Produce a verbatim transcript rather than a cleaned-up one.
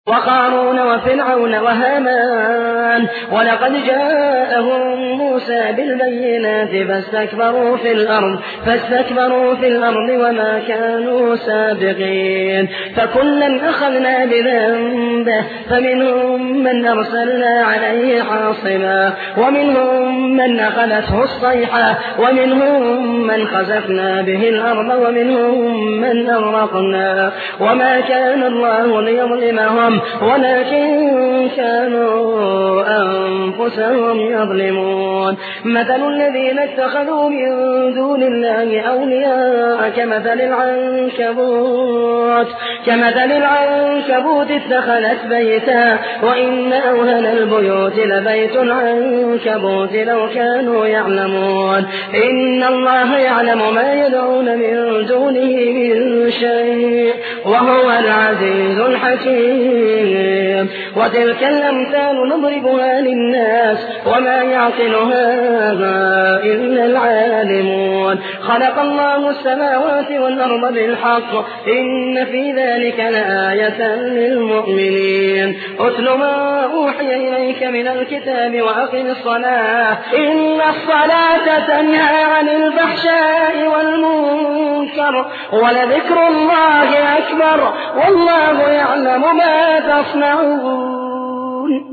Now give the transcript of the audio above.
وقارون وفرعون وهامان ولقد جاءهم موسى بالبينات فاستكبروا في الأرض فاستكبروا في الأرض وما كانوا سابقين فكلا أخذنا بذنبه فمنهم من أرسلنا عليه حاصبا ومنهم من أخذته الصيحة ومنهم من خسفنا به الأرض ومنهم من أغرقنا وما كان الله ليظلمهم ولكن كانوا أنفسهم يظلمون مثل الذين اتخذوا من دون الله أولياء كمثل العنكبوت كمثل العنكبوت اتخذت بيتا وإن أوهن البيوت لبيت العنكبوت لو كانوا يعلمون إن الله يعلم ما يدعون من دونه من شيء وهو العزيز الحكيم وتلك الأمثال نضربها للناس وما يعقلها إلا العالمون خلق الله السماوات والأرض بالحق إن في ذلك لآية للمؤمنين أتل ما أوحي إليك من الكتاب وأقم الصلاة إن الصلاة تنهى عن الفحشاء والمنكر ولذكر الله أكبر والله يعلم ما تصنعون